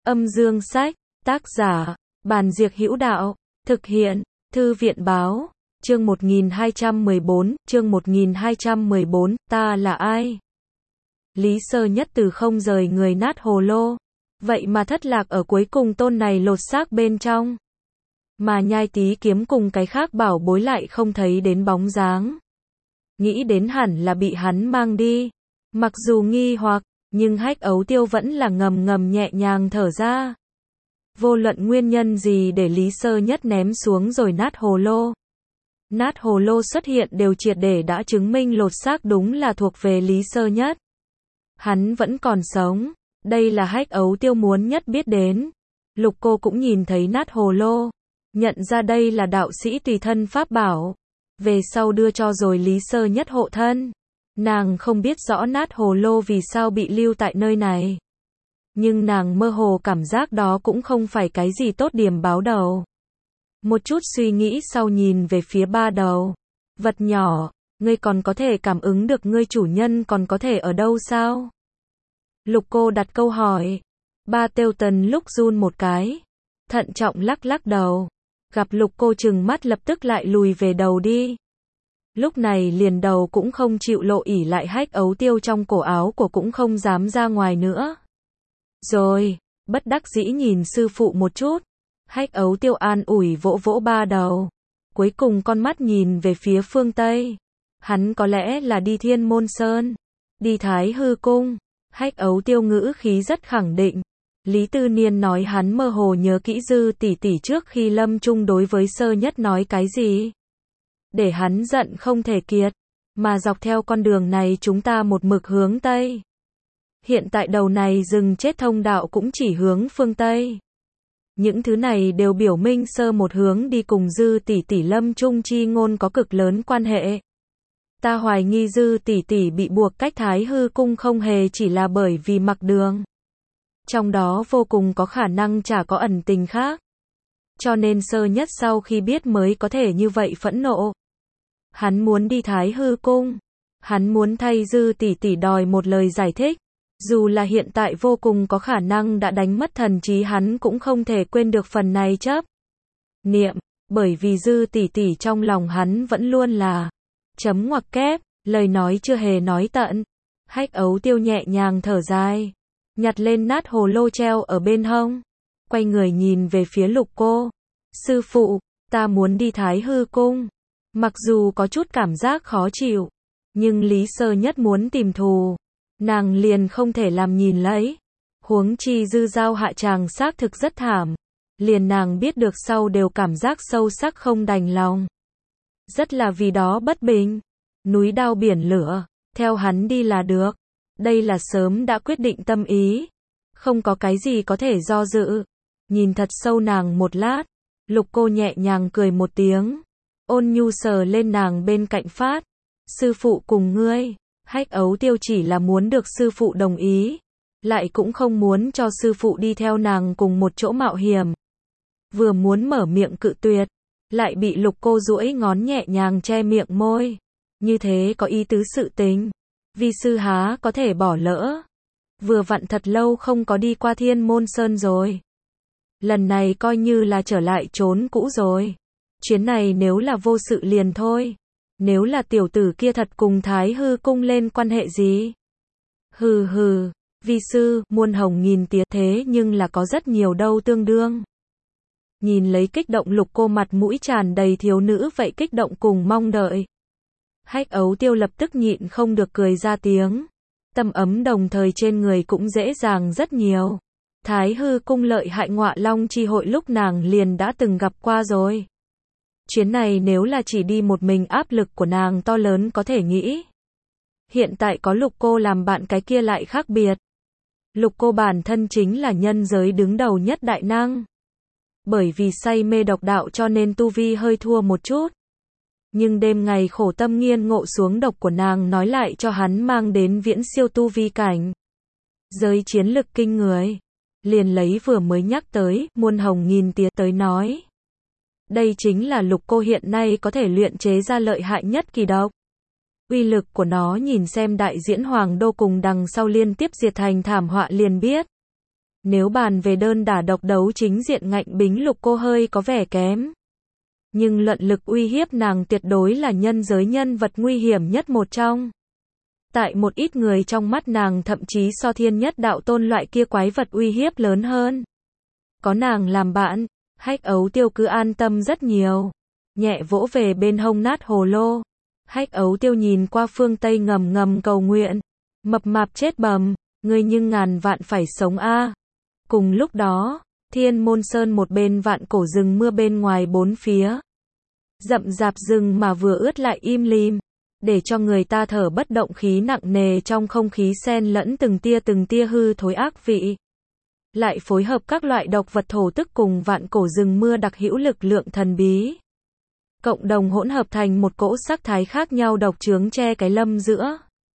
Âm dương sách, tác giả, Bàn Diệc Hữu Đạo, thực hiện, Thư viện báo, chương 1214, ta là ai? Lý Sơ Nhất từ không rời người nát hồ lô, vậy mà thất lạc ở cuối cùng tôn này lột xác bên trong. Mà Nhai Tý kiếm cùng cái khác bảo bối lại không thấy đến bóng dáng. Nghĩ đến hẳn là bị hắn mang đi. Mặc dù nghi hoặc, nhưng Hách Ấu Tiêu vẫn là ngầm ngầm nhẹ nhàng thở ra. Vô luận nguyên nhân gì để Lý Sơ Nhất ném xuống rồi nát hồ lô. Nát hồ lô xuất hiện đều triệt để đã chứng minh lột xác đúng là thuộc về Lý Sơ Nhất. Hắn vẫn còn sống, đây là Hách Ấu Tiêu muốn nhất biết đến. Lục Cô cũng nhìn thấy nát hồ lô, nhận ra đây là đạo sĩ tùy thân pháp bảo, về sau đưa cho rồi Lý Sơ Nhất hộ thân. Nàng không biết rõ nát hồ lô vì sao bị lưu tại nơi này, nhưng nàng mơ hồ cảm giác đó cũng không phải cái gì tốt điểm báo đầu. Một chút suy nghĩ sau nhìn về phía ba đầu. Vật nhỏ, ngươi còn có thể cảm ứng được ngươi chủ nhân còn có thể ở đâu sao? Lục Cô đặt câu hỏi. Ba Tiêu Tần lúc run một cái, thận trọng lắc lắc đầu. Gặp Lục Cô trừng mắt lập tức lại lùi về đầu đi. Lúc này liền đầu cũng không chịu lộ ỉ lại Hách Ấu Tiêu trong cổ áo của cũng không dám ra ngoài nữa. Rồi, bất đắc dĩ nhìn sư phụ một chút. Hách Ấu Tiêu an ủi vỗ vỗ ba đầu. Cuối cùng con mắt nhìn về phía phương Tây. Hắn có lẽ là đi Thiên Môn Sơn, đi Thái Hư Cung. Hách Ấu Tiêu ngữ khí rất khẳng định. Lý Tư Niên nói hắn mơ hồ nhớ kỹ Dư tỷ tỷ trước khi lâm chung đối với Sơ Nhất nói cái gì. Để hắn giận không thể kiệt. Mà dọc theo con đường này chúng ta một mực hướng Tây. Hiện tại đầu này rừng chết thông đạo cũng chỉ hướng phương Tây. Những thứ này đều biểu minh Sơ một hướng đi cùng Dư tỷ tỷ lâm chung chi ngôn có cực lớn quan hệ. Ta hoài nghi Dư tỷ tỷ bị buộc cách Thái Hư Cung không hề chỉ là bởi vì mặc đường. Trong đó vô cùng có khả năng chả có ẩn tình khác. Cho nên Sơ Nhất sau khi biết mới có thể như vậy phẫn nộ. Hắn muốn đi Thái Hư Cung. Hắn muốn thay Dư tỷ tỷ đòi một lời giải thích. Dù là hiện tại vô cùng có khả năng đã đánh mất thần trí hắn cũng không thể quên được phần này chấp niệm. Bởi vì Dư tỷ tỷ trong lòng hắn vẫn luôn là chấm ngoặc kép, lời nói chưa hề nói tận. Hách Ấu Tiêu nhẹ nhàng thở dài, nhặt lên nát hồ lô treo ở bên hông, quay người nhìn về phía Lục Cô. Sư phụ, ta muốn đi Thái Hư Cung. Mặc dù có chút cảm giác khó chịu, nhưng Lý Sơ Nhất muốn tìm thù, nàng liền không thể làm nhìn lấy. Huống chi Dư Giao hạ tràng xác thực rất thảm, liền nàng biết được sau đều cảm giác sâu sắc không đành lòng. Rất là vì đó bất bình. Núi đao biển lửa, theo hắn đi là được. Đây là sớm đã quyết định tâm ý. Không có cái gì có thể do dự. Nhìn thật sâu nàng một lát, Lục Cô nhẹ nhàng cười một tiếng, ôn nhu sờ lên nàng bên cạnh phát. Sư phụ cùng ngươi. Hách Ấu Tiêu chỉ là muốn được sư phụ đồng ý, lại cũng không muốn cho sư phụ đi theo nàng cùng một chỗ mạo hiểm. Vừa muốn mở miệng cự tuyệt, lại bị Lục Cô duỗi ngón nhẹ nhàng che miệng môi. Như thế có ý tứ sự tình, vi sư há có thể bỏ lỡ. Vừa vặn thật lâu không có đi qua Thiên Môn Sơn rồi. Lần này coi như là trở lại chốn cũ rồi. Chuyến này nếu là vô sự liền thôi. Nếu là tiểu tử kia thật cùng Thái Hư Cung lên quan hệ gì? Hừ hừ, vi sư, muôn hồng nghìn tía thế nhưng là có rất nhiều đâu tương đương. Nhìn lấy kích động Lục Cô mặt mũi tràn đầy thiếu nữ vậy kích động cùng mong đợi. Hách Ấu Tiêu lập tức nhịn không được cười ra tiếng. Tâm ấm đồng thời trên người cũng dễ dàng rất nhiều. Thái Hư Cung lợi hại Ngọa Long chi hội lúc nàng liền đã từng gặp qua rồi. Chuyến này nếu là chỉ đi một mình áp lực của nàng to lớn có thể nghĩ. Hiện tại có Lục Cô làm bạn cái kia lại khác biệt. Lục Cô bản thân chính là nhân giới đứng đầu nhất đại năng. Bởi vì say mê độc đạo cho nên tu vi hơi thua một chút. Nhưng đêm ngày khổ tâm nghiên ngộ xuống độc của nàng nói lại cho hắn mang đến viễn siêu tu vi cảnh. Giới chiến lực kinh người. Liền lấy vừa mới nhắc tới, muôn hồng nghìn tía tới nói. Đây chính là Lục Cô hiện nay có thể luyện chế ra lợi hại nhất kỳ độc. Uy lực của nó nhìn xem đại diễn Hoàng Đô cùng đằng sau liên tiếp diệt thành thảm họa liền biết. Nếu bàn về đơn đả độc đấu chính diện Ngạnh Bính Lục cô hơi có vẻ kém. Nhưng luận lực uy hiếp nàng tuyệt đối là nhân giới nhân vật nguy hiểm nhất một trong. Tại một ít người trong mắt nàng thậm chí so thiên nhất đạo tôn loại kia quái vật uy hiếp lớn hơn. Có nàng làm bạn, Hách Ấu Tiêu cứ an tâm rất nhiều. Nhẹ vỗ về bên hông nát hồ lô. Hách Ấu Tiêu nhìn qua phương Tây ngầm ngầm cầu nguyện. Mập mạp chết bầm, ngươi nhưng ngàn vạn phải sống a. Cùng lúc đó, Thiên Môn Sơn một bên vạn cổ rừng mưa bên ngoài bốn phía. Rậm rạp rừng mà vừa ướt lại im lìm, để cho người ta thở bất động, khí nặng nề trong không khí xen lẫn từng tia hư thối ác vị. Lại phối hợp các loại độc vật thổ tức cùng vạn cổ rừng mưa đặc hữu lực lượng thần bí. Cộng đồng hỗn hợp thành một cỗ sắc thái khác nhau độc chướng che cái lâm giữa.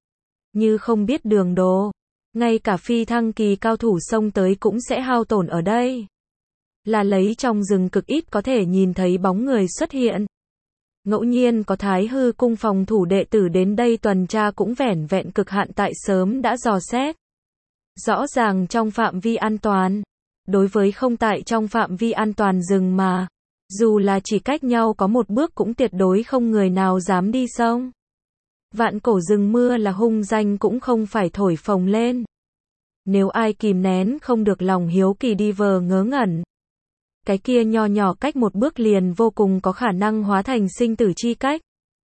Như không biết đường đồ, ngay cả phi thăng kỳ cao thủ xông tới cũng sẽ hao tổn ở đây. Là lấy trong rừng cực ít có thể nhìn thấy bóng người xuất hiện. Ngẫu nhiên có Thái Hư cung phòng thủ đệ tử đến đây tuần tra cũng vẻn vẹn cực hạn tại sớm đã dò xét. Rõ ràng trong phạm vi an toàn. Đối với không tại trong phạm vi an toàn rừng mà, dù là chỉ cách nhau có một bước cũng tuyệt đối không người nào dám đi xông. Vạn cổ rừng mưa là hung danh cũng không phải thổi phồng lên. Nếu ai kìm nén không được lòng hiếu kỳ đi vờ ngớ ngẩn, cái kia nho nhỏ cách một bước liền vô cùng có khả năng hóa thành sinh tử chi cách.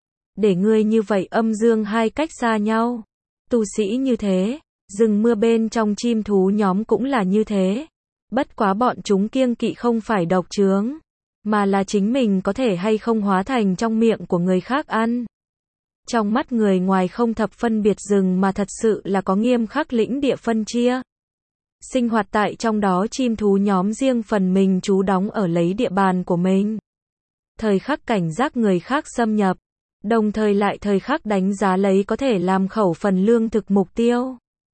Để ngươi như vậy âm dương hai cách xa nhau. Tu sĩ như thế, rừng mưa bên trong chim thú nhóm cũng là như thế. Bất quá bọn chúng kiêng kỵ không phải độc chướng, mà là chính mình có thể hay không hóa thành trong miệng của người khác ăn. Trong mắt người ngoài không thập phân biệt rừng mà thật sự là có nghiêm khắc lĩnh địa phân chia. Sinh hoạt tại trong đó chim thú nhóm riêng phần mình trú đóng ở lấy địa bàn của mình. Thời khắc cảnh giác người khác xâm nhập, đồng thời lại thời khắc đánh giá lấy có thể làm khẩu phần lương thực mục tiêu.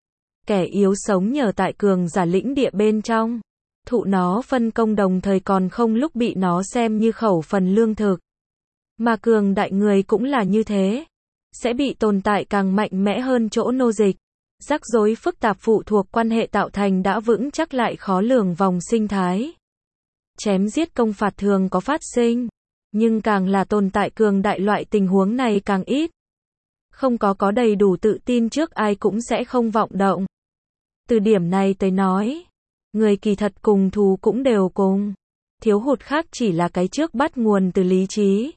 Kẻ yếu sống nhờ tại cường giả lĩnh địa bên trong, thụ nó phân công đồng thời còn không lúc bị nó xem như khẩu phần lương thực. Mà cường đại người cũng là như thế, sẽ bị tồn tại càng mạnh mẽ hơn chỗ nô dịch. Rắc rối phức tạp phụ thuộc quan hệ tạo thành đã vững chắc lại khó lường vòng sinh thái. Chém giết công phạt thường có phát sinh, nhưng càng là tồn tại cường đại loại tình huống này càng ít. Không có đầy đủ tự tin trước ai cũng sẽ không vọng động. Từ điểm này tới nói, người kỳ thật cùng thú cũng đều cùng. Thiếu hụt khác chỉ là cái trước bắt nguồn từ lý trí,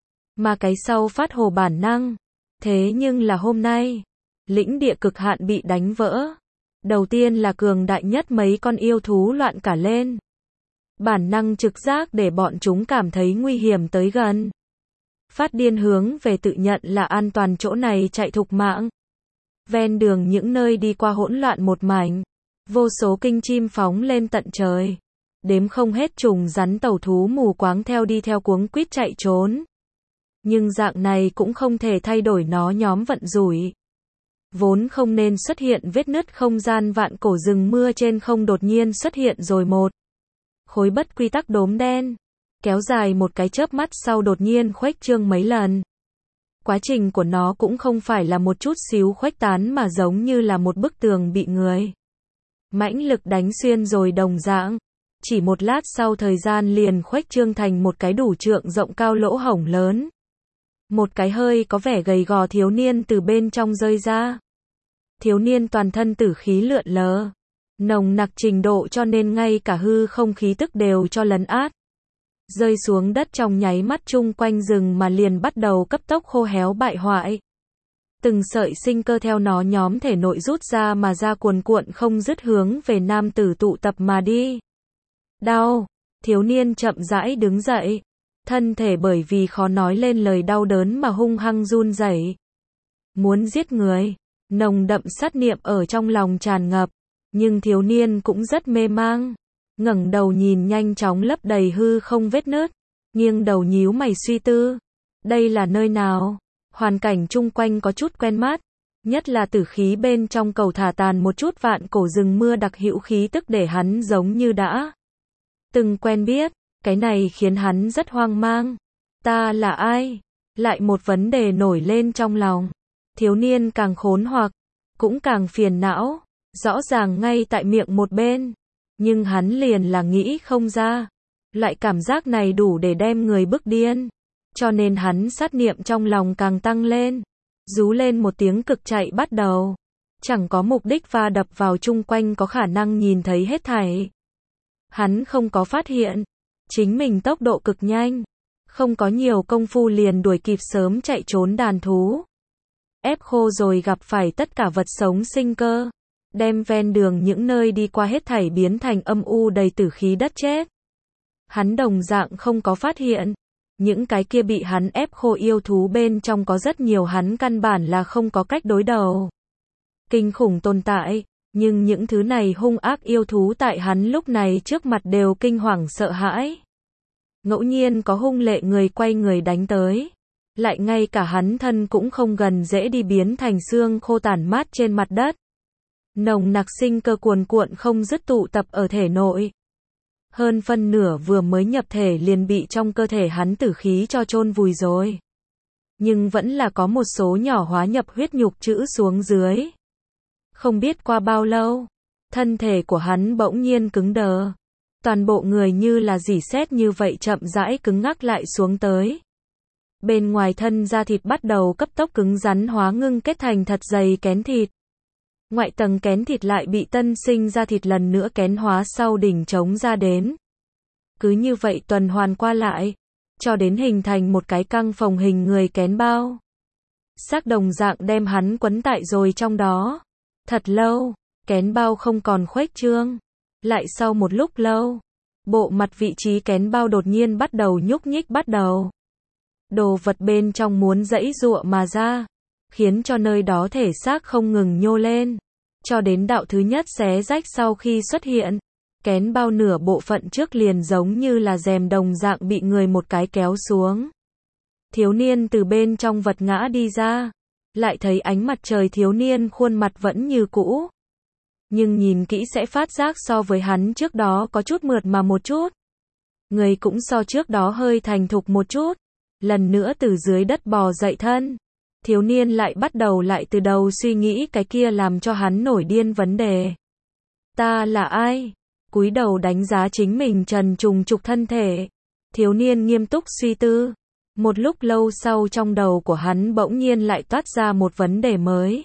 mà cái sau phát hồ bản năng. Thế nhưng là hôm nay, lĩnh địa cực hạn bị đánh vỡ. Đầu tiên là cường đại nhất mấy con yêu thú loạn cả lên. Bản năng trực giác để bọn chúng cảm thấy nguy hiểm tới gần. Phát điên hướng về tự nhận là an toàn chỗ này chạy thục mạng. Ven đường những nơi đi qua hỗn loạn một mảnh. Vô số kinh chim phóng lên tận trời. Đếm không hết trùng rắn tàu thú mù quáng đi theo cuống quýt chạy trốn. Nhưng dạng này cũng không thể thay đổi nó nhóm vận rủi. Vốn không nên xuất hiện vết nứt không gian vạn cổ rừng mưa trên không đột nhiên xuất hiện rồi một khối bất quy tắc đốm đen, kéo dài một cái chớp mắt sau đột nhiên khuếch trương mấy lần. Quá trình của nó cũng không phải là một chút xíu khuếch tán mà giống như là một bức tường bị người mãnh lực đánh xuyên rồi đồng dạng. Chỉ một lát sau thời gian liền khuếch trương thành một cái đủ trượng rộng cao lỗ hổng lớn. Một cái hơi có vẻ gầy gò thiếu niên từ bên trong rơi ra. Thiếu niên toàn thân tử khí lượn lờ, nồng nặc trình độ cho nên ngay cả hư không khí tức đều cho lấn át. Rơi xuống đất trong nháy mắt chung quanh rừng mà liền bắt đầu cấp tốc khô héo bại hoại. Từng sợi sinh cơ theo nó nhóm thể nội rút ra mà ra cuồn cuộn không dứt hướng về nam tử tụ tập mà đi. Đau, thiếu niên chậm rãi đứng dậy. Thân thể bởi vì khó nói lên lời đau đớn mà hung hăng run rẩy. Muốn giết người, nồng đậm sát niệm ở trong lòng tràn ngập, nhưng thiếu niên cũng rất mê mang. Ngẩng đầu nhìn nhanh chóng lấp đầy hư không vết nứt, nghiêng đầu nhíu mày suy tư. Đây là nơi nào? Hoàn cảnh chung quanh có chút quen mắt, nhất là tử khí bên trong cầu thả tàn một chút vạn cổ rừng mưa đặc hữu khí tức để hắn giống như đã từng quen biết. Cái này khiến hắn rất hoang mang. Ta là ai? Lại một vấn đề nổi lên trong lòng. Thiếu niên càng khốn hoặc, cũng càng phiền não. Rõ ràng ngay tại miệng một bên, Nhưng hắn liền là nghĩ không ra. Loại cảm giác này đủ để đem người bức điên. Cho nên hắn sát niệm trong lòng càng tăng lên. Rú lên một tiếng cực chạy bắt đầu. Chẳng có mục đích va đập vào chung quanh có khả năng nhìn thấy hết thảy. Hắn không có phát hiện. Chính mình tốc độ cực nhanh. Không có nhiều công phu liền đuổi kịp sớm chạy trốn đàn thú. Ép khô rồi gặp phải tất cả vật sống sinh cơ. Đem ven đường những nơi đi qua hết thảy biến thành âm u đầy tử khí đất chết. Hắn đồng dạng không có phát hiện. Những cái kia bị hắn ép khô yêu thú bên trong có rất nhiều hắn căn bản là không có cách đối đầu. Kinh khủng tồn tại, nhưng những thứ này hung ác yêu thú tại hắn lúc này trước mặt đều kinh hoàng sợ hãi. Ngẫu nhiên có hung lệ người quay người đánh tới. Lại ngay cả hắn thân cũng không gần dễ đi biến thành xương khô tàn mát trên mặt đất. Nồng nặc sinh cơ cuồn cuộn không dứt tụ tập ở thể nội. Hơn phân nửa vừa mới nhập thể liền bị trong cơ thể hắn tử khí cho chôn vùi rồi. Nhưng vẫn là có một số nhỏ hóa nhập huyết nhục trữ xuống dưới. Không biết qua bao lâu, thân thể của hắn bỗng nhiên cứng đờ. Toàn bộ người như là rỉ sét như vậy chậm rãi cứng ngắc lại xuống tới. Bên ngoài thân da thịt bắt đầu cấp tốc cứng rắn hóa ngưng kết thành thật dày kén thịt. Ngoại tầng kén thịt lại bị tân sinh ra thịt lần nữa kén hóa sau đỉnh trống ra đến. Cứ như vậy tuần hoàn qua lại, cho đến hình thành một cái căng phồng hình người kén bao. Xác đồng dạng đem hắn quấn tại rồi trong đó. Thật lâu, kén bao không còn khuếch trương. Lại sau một lúc lâu, bộ mặt vị trí kén bao đột nhiên bắt đầu nhúc nhích bắt đầu. Đồ vật bên trong muốn giãy giụa mà ra, khiến cho nơi đó thể xác không ngừng nhô lên. Cho đến đạo thứ nhất xé rách sau khi xuất hiện, kén bao nửa bộ phận trước liền giống như là rèm đồng dạng bị người một cái kéo xuống. Thiếu niên từ bên trong vật ngã đi ra, lại thấy ánh mặt trời thiếu niên khuôn mặt vẫn như cũ. Nhưng nhìn kỹ sẽ phát giác so với hắn trước đó có chút mượt mà một chút. Người cũng so trước đó hơi thành thục một chút. Lần nữa từ dưới đất bò dậy thân. Thiếu niên lại bắt đầu lại từ đầu suy nghĩ cái kia làm cho hắn nổi điên vấn đề. Ta là ai? Cúi đầu đánh giá chính mình trần trùng trục thân thể. Thiếu niên nghiêm túc suy tư. Một lúc lâu sau trong đầu của hắn bỗng nhiên lại toát ra một vấn đề mới.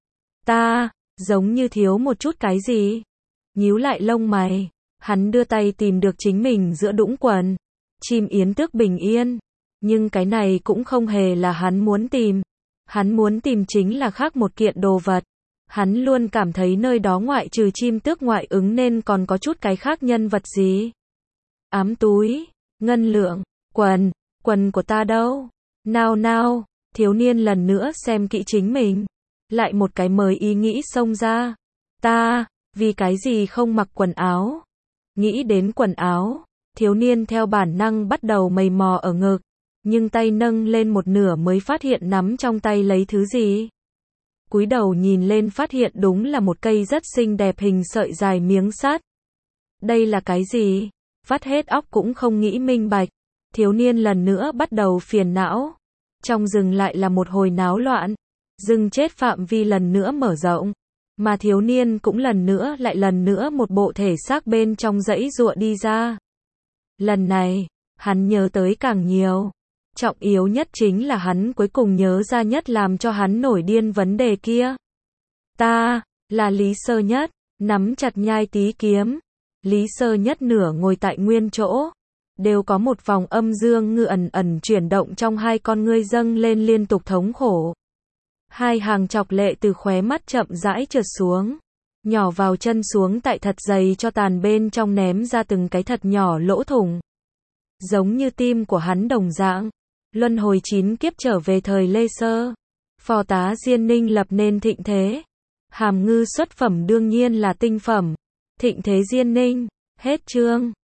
Ta, giống như thiếu một chút cái gì? Nhíu lại lông mày. Hắn đưa tay tìm được chính mình giữa đũng quần. Chim yến tước bình yên. Nhưng cái này cũng không hề là hắn muốn tìm. Hắn muốn tìm chính là khác một kiện đồ vật. Hắn luôn cảm thấy nơi đó ngoại trừ chim tước ngoại ứng nên còn có chút cái khác nhân vật gì. Ám túi, ngân lượng, quần của ta đâu? Nào, thiếu niên lần nữa xem kỹ chính mình. Lại một cái mới ý nghĩ xông ra. Ta, vì cái gì không mặc quần áo? Nghĩ đến quần áo, thiếu niên theo bản năng bắt đầu mày mò ở ngực. Nhưng tay nâng lên một nửa mới phát hiện nắm trong tay lấy thứ gì. Cúi đầu nhìn lên phát hiện đúng là một cây rất xinh đẹp hình sợi dài miếng sắt. Đây là cái gì? Vắt hết óc cũng không nghĩ minh bạch. Thiếu niên lần nữa bắt đầu phiền não. Trong rừng lại là một hồi náo loạn. Rừng chết phạm vi lần nữa mở rộng. Mà thiếu niên cũng lần nữa một bộ thể xác bên trong giãy giụa đi ra. Lần này, hắn nhớ tới càng nhiều. Trọng yếu nhất chính là hắn cuối cùng nhớ ra nhất làm cho hắn nổi điên vấn đề kia. Ta, là Lý Sơ Nhất, nắm chặt nhai tí kiếm. Lý Sơ Nhất nửa ngồi tại nguyên chỗ. Đều có một vòng âm dương ngư ẩn ẩn chuyển động trong hai con ngươi dâng lên liên tục thống khổ. Hai hàng chọc lệ từ khóe mắt chậm rãi trượt xuống. Nhỏ vào chân xuống tại thật dày cho tàn bên trong ném ra từng cái thật nhỏ lỗ thủng. Giống như tim của hắn đồng dạng. Luân hồi 9 kiếp trở về thời Lê Sơ. Phò tá Diên Ninh lập nên thịnh thế. Hàm ngư xuất phẩm đương nhiên là tinh phẩm. Thịnh thế Diên Ninh. Hết chương.